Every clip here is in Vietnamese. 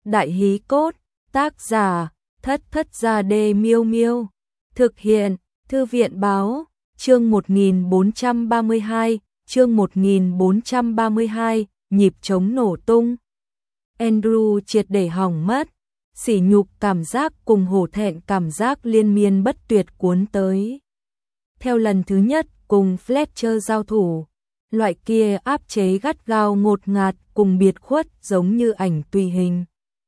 Đại hí cốt, tác giả, Thất Thất Gia Đê Miêu Miêu. Thực hiện, Thư viện báo, chương 1432, chương 1432, nhịp trống nổ tung. Andrew triệt để hỏng mất, sỉ nhục cảm giác cùng hổ thẹn cảm giác liên miên bất tuyệt cuốn tới. Theo lần thứ nhất cùng Fletcher giao thủ, loại kia áp chế gắt gao ngột ngạt cùng biệt khuất giống như ảnh tùy hình.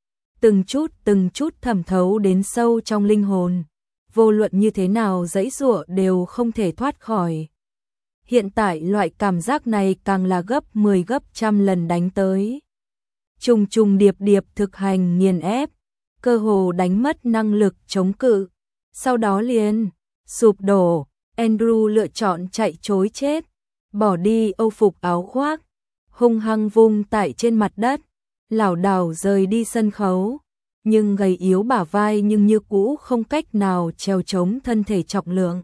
Từng chút thẩm thấu đến sâu trong linh hồn, vô luận như thế nào giãy giụa đều không thể thoát khỏi. Hiện tại loại cảm giác này càng là gấp 10 gấp trăm lần đánh tới. Trùng trùng điệp điệp thực hành nghiền ép, cơ hồ đánh mất năng lực chống cự, sau đó liền sụp đổ. Andrew lựa chọn chạy trối chết, bỏ đi âu phục áo khoác, hung hăng vung tại trên mặt đất, lảo đảo rời đi sân khấu, nhưng gầy yếu bả vai nhưng như cũ không cách nào trèo chống thân thể trọng lượng.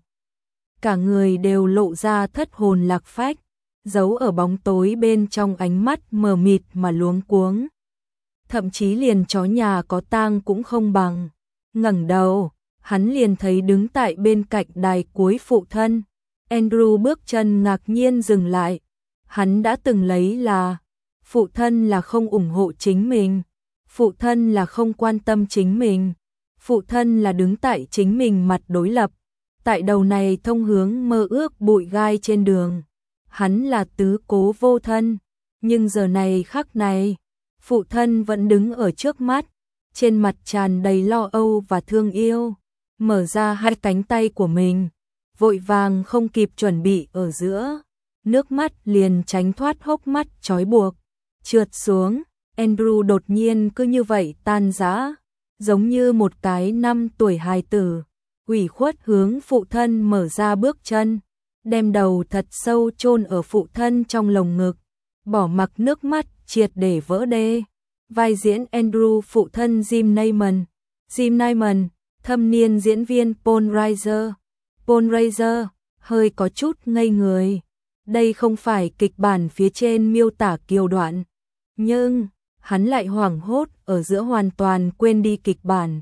Cả người đều lộ ra thất hồn lạc phách, giấu ở bóng tối bên trong ánh mắt mờ mịt mà luống cuống. Thậm chí liền chó nhà có tang cũng không bằng. Ngẩng đầu, hắn liền thấy đứng tại bên cạnh đài cuối phụ thân. Andrew bước chân ngạc nhiên dừng lại. Hắn đã từng lấy là phụ thân là không ủng hộ chính mình, phụ thân là không quan tâm chính mình, phụ thân là đứng tại chính mình mặt đối lập. Tại đầu này thông hướng mơ ước bụi gai trên đường, hắn là tứ cố vô thân, nhưng giờ này khắc này, phụ thân vẫn đứng ở trước mắt, trên mặt tràn đầy lo âu và thương yêu, mở ra hai cánh tay của mình, vội vàng không kịp chuẩn bị ở giữa, nước mắt liền tránh thoát hốc mắt trói buộc, trượt xuống. Andrew đột nhiên cứ như vậy tan rã, giống như một cái 5 tuổi hài tử, ủy khuất hướng phụ thân mở ra bước chân, đem đầu thật sâu chôn ở phụ thân trong lồng ngực, bỏ mặc nước mắt triệt để vỡ đê. Vai diễn Andrew phụ thân Jim Neyman. Jim Neyman, thâm niên diễn viên Paul Reiser. Paul Reiser hơi có chút ngây người. Đây không phải kịch bản phía trên miêu tả kiều đoạn, nhưng hắn lại hoảng hốt ở giữa hoàn toàn quên đi kịch bản.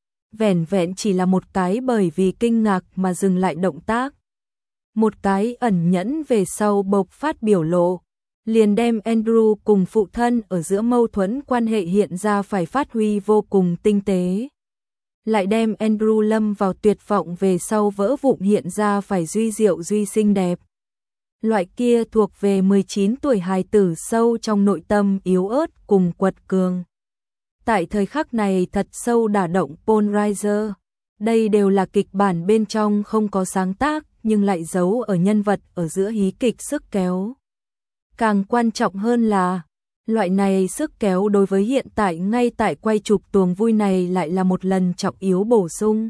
Vẻn vẹn chỉ là một cái bởi vì kinh ngạc mà dừng lại động tác. Một cái ẩn nhẫn về sau bộc phát biểu lộ, liền đem Andrew cùng phụ thân ở giữa mâu thuẫn quan hệ hiện ra phải phát huy vô cùng tinh tế. Lại đem Andrew lâm vào tuyệt vọng về sau vỡ vụn hiện ra phải duy diệu duy xinh đẹp. Loại kia thuộc về 19 tuổi hài tử sâu trong nội tâm yếu ớt cùng quật cường. Tại thời khắc này thật sâu đả động Paul Reiser. Đây đều là kịch bản bên trong không có sáng tác nhưng lại giấu ở nhân vật ở giữa hí kịch sức kéo. Càng quan trọng hơn là, loại này sức kéo đối với hiện tại ngay tại quay chụp tuồng vui này lại là một lần trọng yếu bổ sung.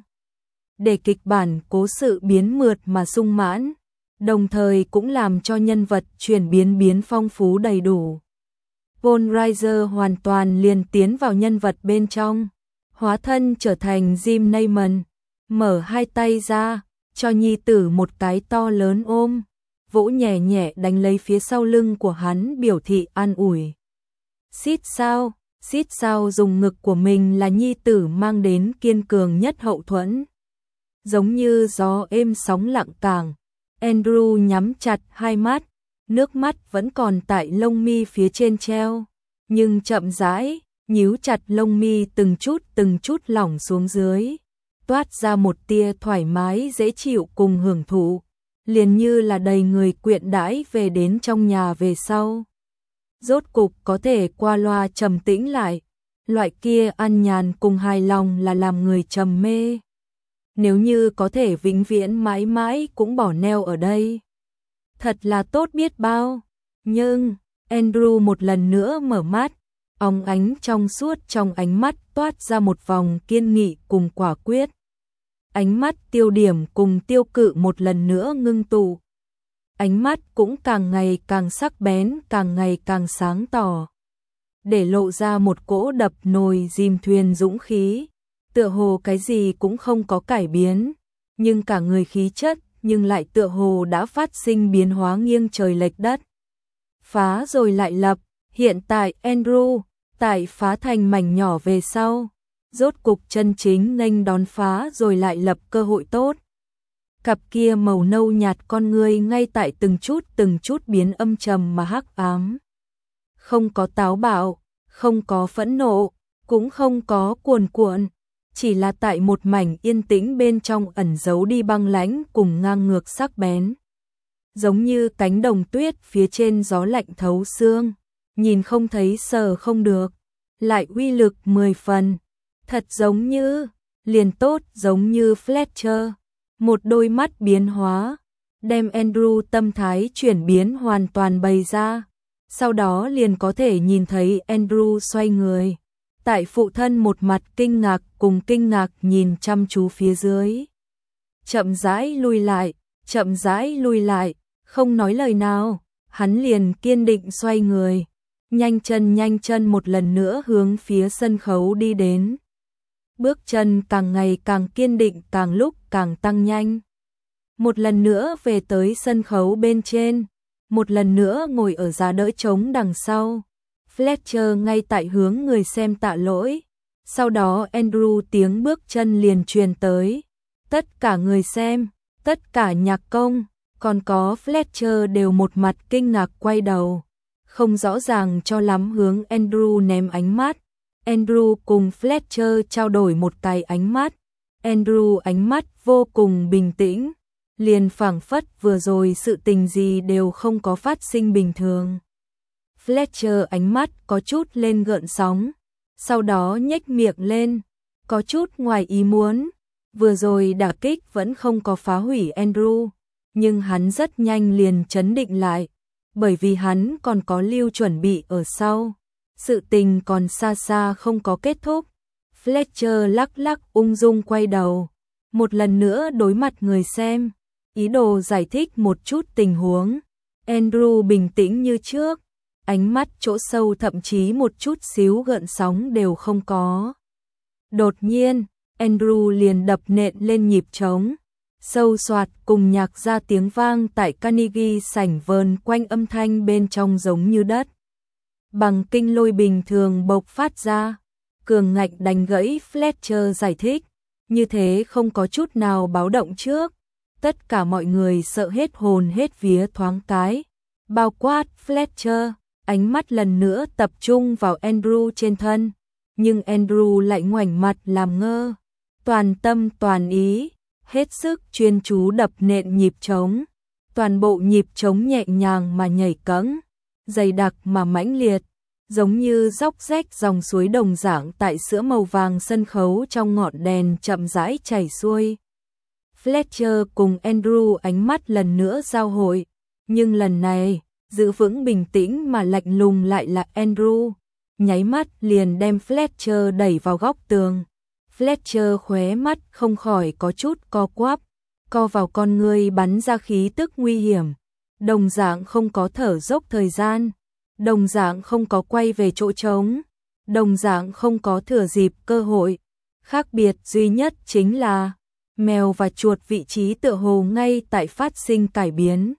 Để kịch bản cố sự biến mượt mà sung mãn, đồng thời cũng làm cho nhân vật chuyển biến phong phú đầy đủ. Paul Reiser hoàn toàn liền tiến vào nhân vật bên trong, hóa thân trở thành Jim Neyman, mở hai tay ra, cho nhi tử một cái to lớn ôm, vỗ nhẹ nhẹ đánh lấy phía sau lưng của hắn biểu thị an ủi. Xít sao dùng ngực của mình là nhi tử mang đến kiên cường nhất hậu thuẫn. Giống như gió êm sóng lặng cảng, Andrew nhắm chặt hai mắt, nước mắt vẫn còn tại lông mi phía trên treo, nhưng chậm rãi, nhíu chặt lông mi từng chút lỏng xuống dưới, toát ra một tia thoải mái dễ chịu cùng hưởng thụ, liền như là đầy người quyện đãi về đến trong nhà về sau. Rốt cục có thể qua loa trầm tĩnh lại, loại kia an nhàn cùng hài lòng là làm người trầm mê. Nếu như có thể vĩnh viễn mãi mãi cũng bỏ neo ở đây, thật là tốt biết bao. Nhưng Andrew một lần nữa mở mắt, óng ánh trong suốt trong ánh mắt toát ra một vòng kiên nghị cùng quả quyết. Ánh mắt tiêu điểm cùng tiêu cự một lần nữa ngưng tụ. Ánh mắt cũng càng ngày càng sắc bén, càng ngày càng sáng tỏ, để lộ ra một cỗ đập nồi dìm thuyền dũng khí. Tựa hồ cái gì cũng không có cải biến, nhưng cả người khí chất nhưng lại tựa hồ đã phát sinh biến hóa nghiêng trời lệch đất. Phá rồi lại lập, hiện tại Andrew Tại phá thành mảnh nhỏ về sau, rốt cục chân chính nghênh đón phá rồi lại lập cơ hội tốt. Cặp kia màu nâu nhạt con ngươi ngay tại từng chút biến âm trầm mà hắc ám. Không có táo bạo, không có phẫn nộ, cũng không có cuồn cuộn, chỉ là tại một mảnh yên tĩnh bên trong ẩn giấu đi băng lãnh cùng ngang ngược sắc bén. Giống như cánh đồng tuyết phía trên gió lạnh thấu xương, nhìn không thấy sờ không được, lại uy lực 10 phần, thật giống như, liền tốt giống như Fletcher. Một đôi mắt biến hóa, đem Andrew tâm thái chuyển biến hoàn toàn bày ra, sau đó liền có thể nhìn thấy Andrew xoay người. Tại phụ thân một mặt kinh ngạc nhìn chăm chú phía dưới. Chậm rãi lùi lại, không nói lời nào, hắn liền kiên định xoay người, nhanh chân một lần nữa hướng phía sân khấu đi đến. Bước chân càng ngày càng kiên định, càng lúc càng tăng nhanh. Một lần nữa về tới sân khấu bên trên, một lần nữa ngồi ở giá đỡ trống đằng sau. Fletcher ngay tại hướng người xem tạ lỗi. Sau đó Andrew tiếng bước chân liền truyền tới. Tất cả người xem, tất cả nhạc công, còn có Fletcher đều một mặt kinh ngạc quay đầu. Không rõ ràng cho lắm hướng Andrew ném ánh mắt. Andrew cùng Fletcher trao đổi một cái ánh mắt. Andrew ánh mắt vô cùng bình tĩnh, liền phảng phất vừa rồi sự tình gì đều không có phát sinh bình thường. Fletcher ánh mắt có chút lên gợn sóng, sau đó nhếch miệng lên, có chút ngoài ý muốn. Vừa rồi đả kích vẫn không có phá hủy Andrew, nhưng hắn rất nhanh liền trấn định lại, bởi vì hắn còn có lưu chuẩn bị ở sau. Sự tình còn xa xa không có kết thúc. Fletcher lắc ung dung quay đầu, một lần nữa đối mặt người xem, ý đồ giải thích một chút tình huống. Andrew bình tĩnh như trước, ánh mắt chỗ sâu thậm chí một chút xíu gợn sóng đều không có. Đột nhiên, Andrew liền đập nện lên nhịp trống, sâu xoạt cùng nhạc ra tiếng vang tại Carnegie sảnh vờn quanh, âm thanh bên trong giống như đất bằng kinh lôi bình thường bộc phát ra. Cường ngạnh đánh gãy Fletcher giải thích, như thế không có chút nào báo động trước. Tất cả mọi người sợ hết hồn hết vía thoáng cái, bao quát Fletcher, ánh mắt lần nữa tập trung vào Andrew trên thân, nhưng Andrew lại ngoảnh mặt làm ngơ, toàn tâm toàn ý, hết sức chuyên chú đập nện nhịp trống. Toàn bộ nhịp trống nhẹ nhàng mà nhảy cẫng, dày đặc mà mãnh liệt, giống như róc rách dòng suối đồng dạng tại sữa màu vàng sân khấu trong ngọn đèn chậm rãi chảy xuôi. Fletcher cùng Andrew ánh mắt lần nữa giao hội, nhưng lần này, giữ vững bình tĩnh mà lạnh lùng lại là Andrew, nháy mắt liền đem Fletcher đẩy vào góc tường. Fletcher khóe mắt không khỏi có chút co quắp, co vào con ngươi bắn ra khí tức nguy hiểm, đồng dạng không có thở dốc thời gian, đồng dạng không có quay về chỗ trống, đồng dạng không có thừa dịp cơ hội. Khác biệt duy nhất chính là mèo và chuột vị trí tựa hồ ngay tại phát sinh cải biến.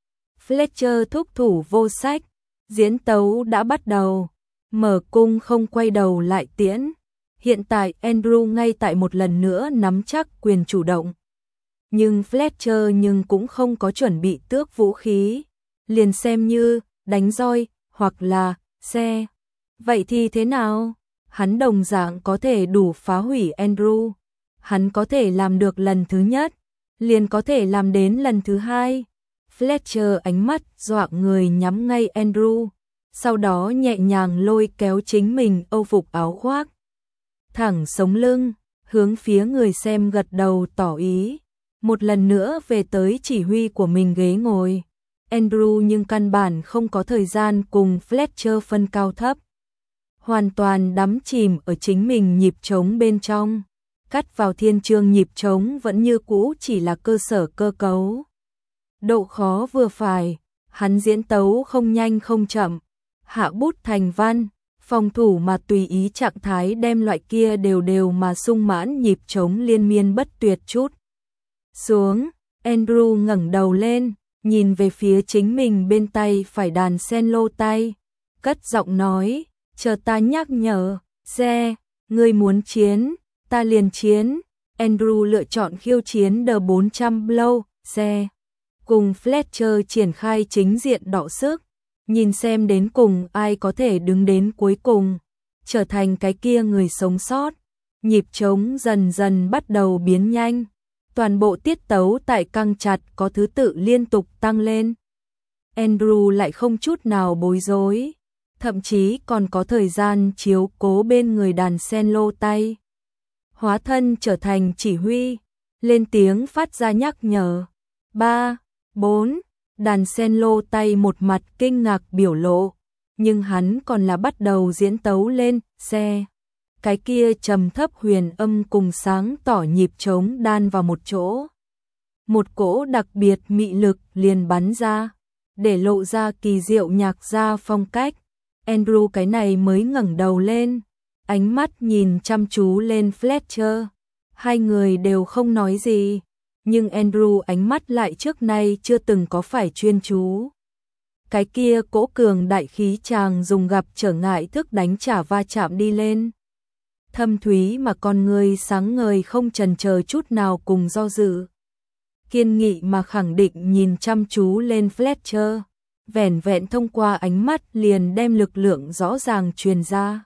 Fletcher thúc thủ vô sách, diễn tấu đã bắt đầu, mở cung không quay đầu lại tiễn. Hiện tại Andrew ngay tại một lần nữa nắm chắc quyền chủ động. Nhưng Fletcher cũng không có chuẩn bị tước vũ khí, liền xem như đánh roi hoặc là xe. Vậy thì thế nào? Hắn đồng dạng có thể đủ phá hủy Andrew. Hắn có thể làm được lần thứ nhất, liền có thể làm đến lần thứ hai. Fletcher ánh mắt dọa người nhắm ngay Andrew, sau đó nhẹ nhàng lôi kéo chính mình âu phục áo khoác, thẳng sống lưng, hướng phía người xem gật đầu tỏ ý. Một lần nữa về tới chỉ huy của mình ghế ngồi. Andrew nhưng căn bản không có thời gian cùng Fletcher phân cao thấp. Hoàn toàn đắm chìm ở chính mình nhịp trống bên trong. Cắt vào thiên chương nhịp trống vẫn như cũ chỉ là cơ sở cơ cấu. Độ khó vừa phải, hắn diễn tấu không nhanh không chậm, hạ bút thành văn, phòng thủ mà tùy ý trạng thái đem loại kia đều mà sung mãn nhịp trống liên miên bất tuyệt chút xuống. Andrew ngẩng đầu lên, nhìn về phía chính mình bên tay phải đàn cello tay, cất giọng nói, chờ ta nhắc nhở, xe, ngươi muốn chiến, ta liền chiến. Andrew lựa chọn khiêu chiến D400 Blow, xe. Cùng Fletcher triển khai chính diện đọ sức, nhìn xem đến cùng ai có thể đứng đến cuối cùng, trở thành cái kia người sống sót. Nhịp trống dần dần bắt đầu biến nhanh, toàn bộ tiết tấu tại căng chặt có thứ tự liên tục tăng lên. Andrew lại không chút nào bối rối, thậm chí còn có thời gian chiếu cố bên người đàn sen lô tay. Hóa thân trở thành chỉ huy, lên tiếng phát ra nhắc nhở. 3, 4, đàn sen lô tay một mặt kinh ngạc biểu lộ, nhưng hắn còn là bắt đầu diễn tấu lên, xe. Cái kia trầm thấp huyền âm cùng sáng tỏ nhịp trống đan vào một chỗ. Một cỗ đặc biệt mị lực liền bắn ra, để lộ ra kỳ diệu nhạc gia phong cách. Andrew cái này mới ngẩng đầu lên, ánh mắt nhìn chăm chú lên Fletcher. Hai người đều không nói gì, nhưng Andrew ánh mắt lại trước nay chưa từng có phải chuyên chú. Cái kia cỗ cường đại khí chàng dùng gặp trở ngại thức đánh trả va chạm đi lên. Thâm thúy mà con người sáng ngời không chần chờ chút nào cùng do dự. Kiên nghị mà khẳng định nhìn chăm chú lên Fletcher, vẻn vẹn thông qua ánh mắt liền đem lực lượng rõ ràng truyền ra.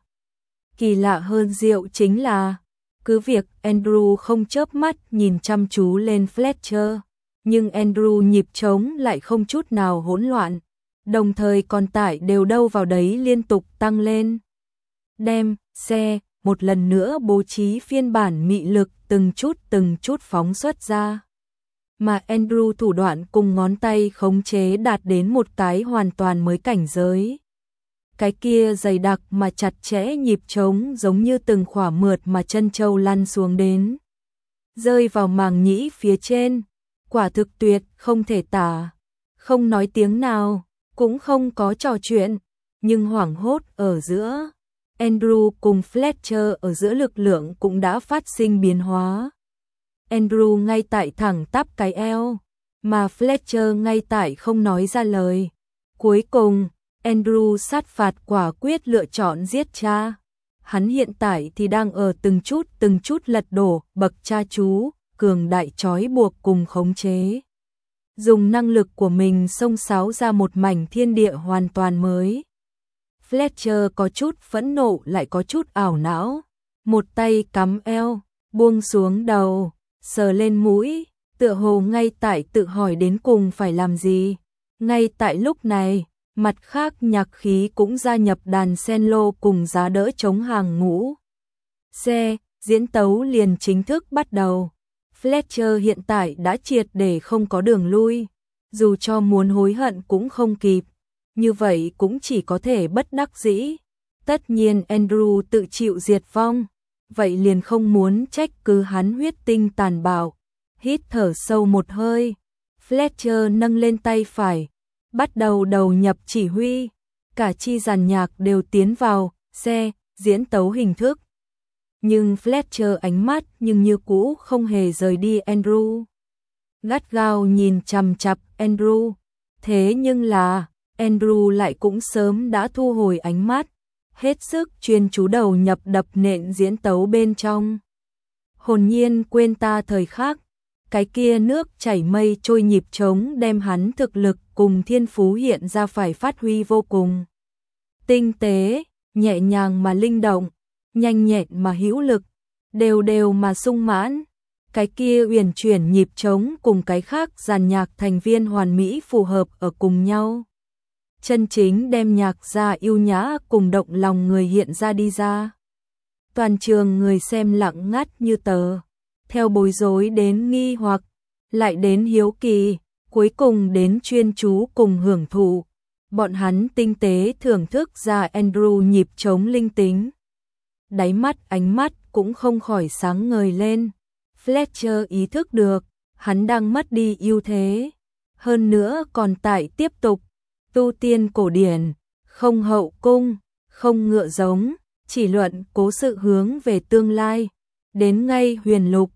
Kỳ lạ hơn diệu chính là, cứ việc Andrew không chớp mắt nhìn chăm chú lên Fletcher, nhưng Andrew nhịp trống lại không chút nào hỗn loạn, đồng thời còn tải đều đâu vào đấy liên tục tăng lên. Đem, xe, một lần nữa bố trí phiên bản mị lực từng chút phóng xuất ra. Mà Andrew thủ đoạn cùng ngón tay khống chế đạt đến một cái hoàn toàn mới cảnh giới. Cái kia dày đặc mà chặt chẽ nhịp trống giống như từng khỏa mượt mà chân châu lăn xuống đến, rơi vào màng nhĩ phía trên, quả thực tuyệt không thể tả. Không nói tiếng nào, cũng không có trò chuyện, nhưng hoảng hốt ở giữa, Andrew cùng Fletcher ở giữa lực lượng cũng đã phát sinh biến hóa. Andrew ngay tại thẳng tắp cái eo, mà Fletcher ngay tại không nói ra lời. Cuối cùng, Andrew sát phạt quả quyết lựa chọn giết cha. Hắn hiện tại thì đang ở từng chút lật đổ bậc cha chú, cường đại trói buộc cùng khống chế. Dùng năng lực của mình xông xáo ra một mảnh thiên địa hoàn toàn mới. Fletcher có chút phẫn nộ lại có chút ảo não, một tay cắm eo, buông xuống đầu, sờ lên mũi, tựa hồ ngay tại tự hỏi đến cùng phải làm gì. Ngay tại lúc này, mặt khác nhạc khí cũng gia nhập đàn sen lô cùng giá đỡ chống hàng ngũ. Xe, diễn tấu liền chính thức bắt đầu. Fletcher hiện tại đã triệt để không có đường lui, dù cho muốn hối hận cũng không kịp. Như vậy cũng chỉ có thể bất đắc dĩ. Tất nhiên Andrew tự chịu diệt vong, vậy liền không muốn trách cứ hắn huyết tinh tàn bạo. Hít thở sâu một hơi, Fletcher nâng lên tay phải, bắt đầu đầu nhập chỉ huy, cả chi dàn nhạc đều tiến vào, xe, diễn tấu hình thức. Nhưng Fletcher ánh mắt nhưng như cũ không hề rời đi Andrew. Gắt gao nhìn chằm chằm Andrew, thế nhưng là Andrew lại cũng sớm đã thu hồi ánh mắt, hết sức chuyên chú đầu nhập đập nện diễn tấu bên trong. Hồn nhiên quên ta thời khắc, cái kia nước chảy mây trôi nhịp trống đem hắn thực lực cùng thiên phú hiện ra phải phát huy vô cùng. Tinh tế, nhẹ nhàng mà linh động, nhanh nhẹn mà hữu lực, đều đều mà sung mãn. Cái kia uyển chuyển nhịp trống cùng cái khác dàn nhạc thành viên hoàn mỹ phù hợp ở cùng nhau. Chân chính đem nhạc gia yêu nhã cùng động lòng người hiện ra đi ra. Toàn trường người xem lặng ngắt như tờ, theo bối rối đến nghi hoặc, lại đến hiếu kỳ, cuối cùng đến chuyên chú cùng hưởng thụ. Bọn hắn tinh tế thưởng thức ra Andrew nhịp trống linh tính. Đáy mắt ánh mắt cũng không khỏi sáng ngời lên. Fletcher ý thức được, hắn đang mất đi ưu thế. Hơn nữa còn tại tiếp tục tu tiên cổ điển, không hậu cung, không ngựa giống, chỉ luận cố sự hướng về tương lai. Đến ngay huyền lục,